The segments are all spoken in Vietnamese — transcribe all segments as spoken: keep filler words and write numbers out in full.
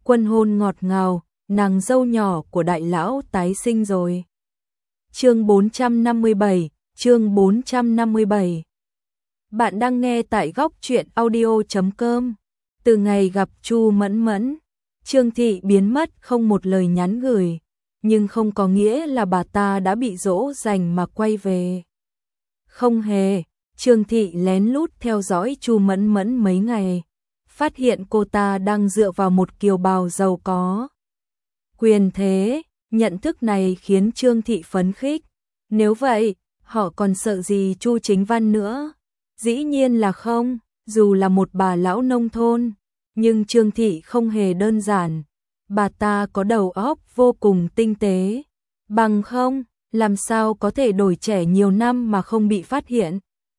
Quân hôn ngọt ngào, nàng dâu nhỏ của đại lão tái sinh rồi. Chương bốn trăm năm mươi bảy, chương bốn trăm năm mươi bảy. Bạn đang nghe tại góc truyện audio chấm com. Từ ngày gặp Chu Mẫn Mẫn, Trương Thị biến mất không một lời nhắn gửi, nhưng không có nghĩa là bà ta đã bị dỗ dành mà quay về. Không hề, Trương Thị lén lút theo dõi Chu Mẫn Mẫn mấy ngày, phát hiện cô ta đang dựa vào một kiều bào giàu có quyền thế. Nhận thức này khiến Trương Thị phấn khích. Nếu vậy, họ còn sợ gì Chu Chính Văn nữa? Dĩ nhiên là không, dù là một bà lão nông thôn, nhưng Trương Thị không hề đơn giản. Bà ta có đầu óc vô cùng tinh tế. Bằng không, làm sao có thể đổi trẻ nhiều năm mà không bị phát hiện?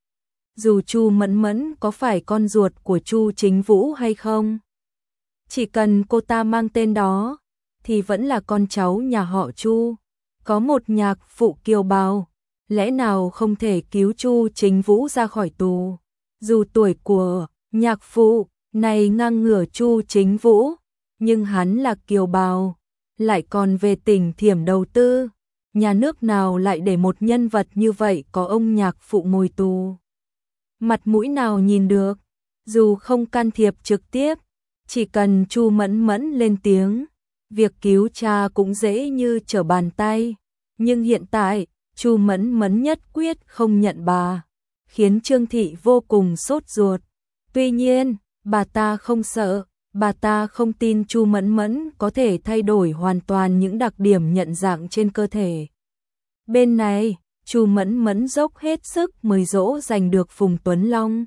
Dù Chu Mẫn Mẫn có phải con ruột của Chu Chính Vũ hay không, chỉ cần cô ta mang tên đó, thì vẫn là con cháu nhà họ Chu. Có một nhạc phụ kiều bào, lẽ nào không thể cứu Chu Chính Vũ ra khỏi tù? Dù tuổi của nhạc phụ này ngang ngửa Chu Chính Vũ, nhưng hắn là kiều bào, lại còn về tỉnh Thiểm đầu tư. Nhà nước nào lại để một nhân vật như vậy có ông nhạc phụ ngồi tù? Mặt mũi nào nhìn được? Dù không can thiệp trực tiếp, chỉ cần Chu Mẫn Mẫn lên tiếng, việc cứu cha cũng dễ như trở bàn tay. Nhưng hiện tại, Chu Mẫn Mẫn nhất quyết không nhận bà, khiến Trương Thị vô cùng sốt ruột. Tuy nhiên, bà ta không sợ, bà ta không tin Chu Mẫn Mẫn có thể thay đổi hoàn toàn những đặc điểm nhận dạng trên cơ thể. Bên này, Chu Mẫn Mẫn dốc hết sức mới dỗ giành được Phùng Tuấn Long.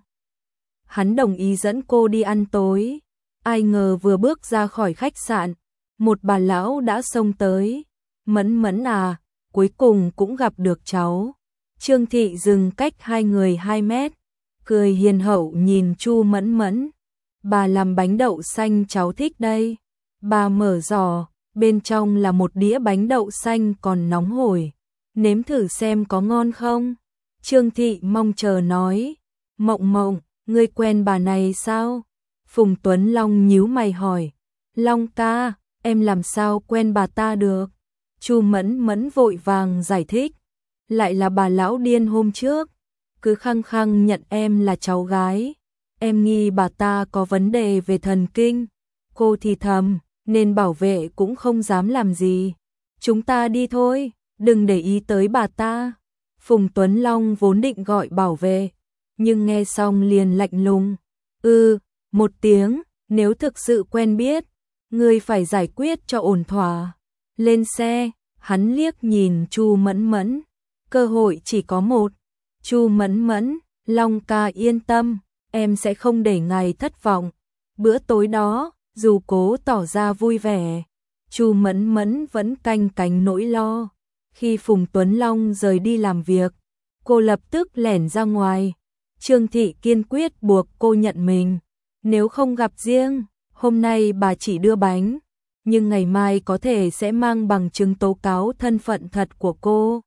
Hắn đồng ý dẫn cô đi ăn tối. Ai ngờ vừa bước ra khỏi khách sạn, một bà lão đã xông tới. Mẫn Mẫn à, cuối cùng cũng gặp được cháu. Trương Thị dừng cách hai người hai mét, cười hiền hậu nhìn Chu Mẫn Mẫn. Bà làm bánh đậu xanh cháu thích đây. Bà mở giỏ, bên trong là một đĩa bánh đậu xanh còn nóng hổi. Nếm thử xem có ngon không? Trương Thị mong chờ nói. Mộng Mộng, ngươi quen bà này sao? Phùng Tuấn Long nhíu mày hỏi. Long ca, em làm sao quen bà ta được? Chu Mẫn Mẫn vội vàng giải thích. Lại là bà lão điên hôm trước, cứ khăng khăng nhận em là cháu gái. Em nghi bà ta có vấn đề về thần kinh. Cô thì thầm, nên bảo vệ cũng không dám làm gì. Chúng ta đi thôi, đừng để ý tới bà ta. Phùng Tuấn Long vốn định gọi bảo vệ, nhưng nghe xong liền lạnh lùng. Ừ, một tiếng, nếu thực sự quen biết, ngươi phải giải quyết cho ổn thỏa. Lên xe, hắn liếc nhìn Chu Mẫn Mẫn. Cơ hội chỉ có một. Chu Mẫn Mẫn, Long ca yên tâm, em sẽ không để ngài thất vọng. Bữa tối đó, dù cố tỏ ra vui vẻ, Chu Mẫn Mẫn vẫn canh cánh nỗi lo. Khi Phùng Tuấn Long rời đi làm việc, cô lập tức lẻn ra ngoài. Trương Thị kiên quyết buộc cô nhận mình. Nếu không gặp riêng, hôm nay bà chỉ đưa bánh, nhưng ngày mai có thể sẽ mang bằng chứng tố cáo thân phận thật của cô.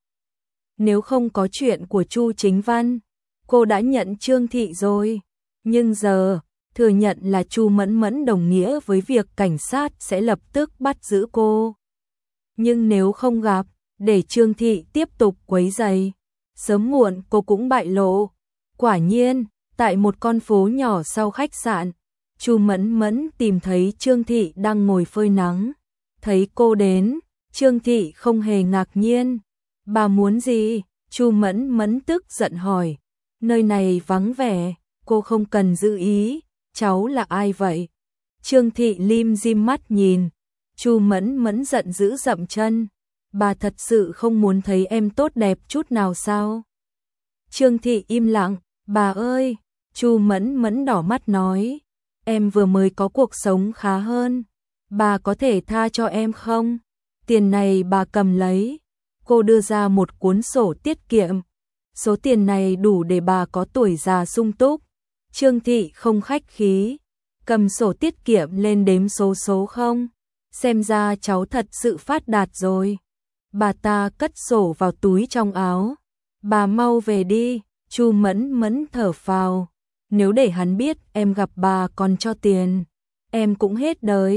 Nếu không có chuyện của Chu Chính Văn, cô đã nhận Trương Thị rồi. Nhưng giờ, thừa nhận là Chu Mẫn Mẫn đồng nghĩa với việc cảnh sát sẽ lập tức bắt giữ cô. Nhưng nếu không gặp, để Trương Thị tiếp tục quấy rầy, sớm muộn cô cũng bại lộ. Quả nhiên, tại một con phố nhỏ sau khách sạn, Chu Mẫn Mẫn tìm thấy Trương Thị đang ngồi phơi nắng. Thấy cô đến, Trương Thị không hề ngạc nhiên. Bà muốn gì? Chu Mẫn Mẫn tức giận hỏi. Nơi này vắng vẻ, cô không cần giữ ý. Cháu là ai vậy? Trương Thị lim dim mắt nhìn. Chu Mẫn Mẫn giận dữ dậm chân. Bà thật sự không muốn thấy em tốt đẹp chút nào sao? Trương Thị im lặng. Bà ơi! Chu Mẫn Mẫn đỏ mắt nói. Em vừa mới có cuộc sống khá hơn. Bà có thể tha cho em không? Tiền này bà cầm lấy. Cô đưa ra một cuốn sổ tiết kiệm. Số tiền này đủ để bà có tuổi già sung túc. Trương Thị không khách khí, cầm sổ tiết kiệm lên đếm số số không. Xem ra cháu thật sự phát đạt rồi. Bà ta cất sổ vào túi trong áo. Bà mau về đi. Chu Mẫn Mẫn thở phào. Nếu để hắn biết em gặp bà còn cho tiền, em cũng hết đời.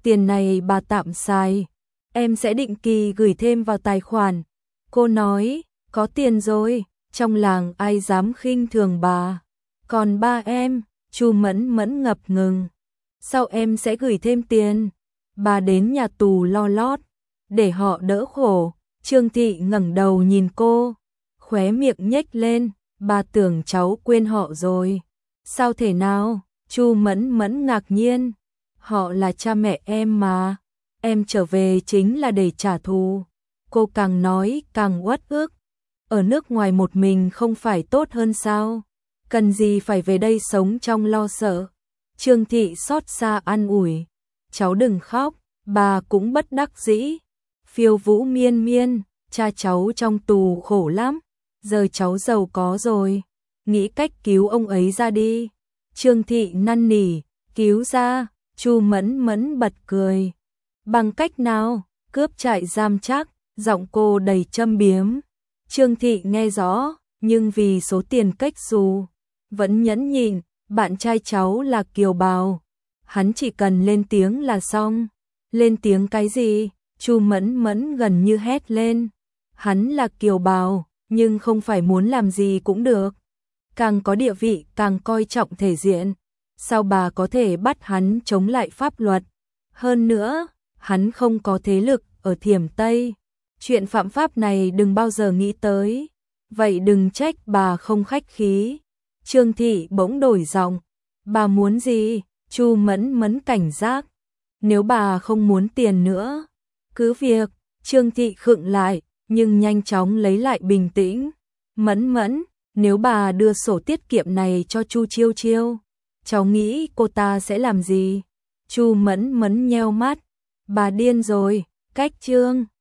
tiền này bà tạm xài, em sẽ định kỳ gửi thêm vào tài khoản. Cô nói, có tiền rồi, trong làng ai dám khinh thường bà. Còn ba em, Chu Mẫn Mẫn ngập ngừng. Sao em sẽ gửi thêm tiền? Bà đến nhà tù lo lót, để họ đỡ khổ. Trương Thị ngẩng đầu nhìn cô, khóe miệng nhếch lên, bà tưởng cháu quên họ rồi. Sao thể nào? Chu Mẫn Mẫn ngạc nhiên. Họ là cha mẹ em mà, em trở về chính là để trả thù. Cô càng nói càng uất ức. Ở nước ngoài một mình không phải tốt hơn sao? Cần gì phải về đây sống trong lo sợ? Trương Thị xót xa an ủi. Cháu đừng khóc, bà cũng bất đắc dĩ. Phiêu Vũ miên miên, cha cháu trong tù khổ lắm. Giờ cháu giàu có rồi, nghĩ cách cứu ông ấy ra đi. Trương Thị năn nỉ, cứu ra. Chu Mẫn Mẫn bật cười. Bằng cách nào? Cướp trại giam chắc, giọng cô đầy châm biếm. Trương Thị nghe rõ, nhưng vì số tiền cách xù, vẫn nhẫn nhịn. Bạn trai cháu là kiều bào, hắn chỉ cần lên tiếng là xong. Lên tiếng cái gì? Chu Mẫn Mẫn gần như hét lên. Hắn là kiều bào, nhưng không phải muốn làm gì cũng được. Càng có địa vị càng coi trọng thể diện. Sao bà có thể bắt hắn chống lại pháp luật? Hơn nữa, hắn không có thế lực ở Thiểm Tây. Chuyện phạm pháp này đừng bao giờ nghĩ tới. Vậy đừng trách bà không khách khí. Trương Thị bỗng đổi giọng. Bà muốn gì? Chu Mẫn Mẫn cảnh giác. Nếu bà không muốn tiền nữa, cứ việc. Trương Thị khựng lại, nhưng nhanh chóng lấy lại bình tĩnh. Mẫn Mẫn, nếu bà đưa sổ tiết kiệm này cho Chu Chiêu Chiêu, cháu nghĩ cô ta sẽ làm gì? Chu Mẫn Mẫn nheo mắt. Bà điên rồi, cách Trương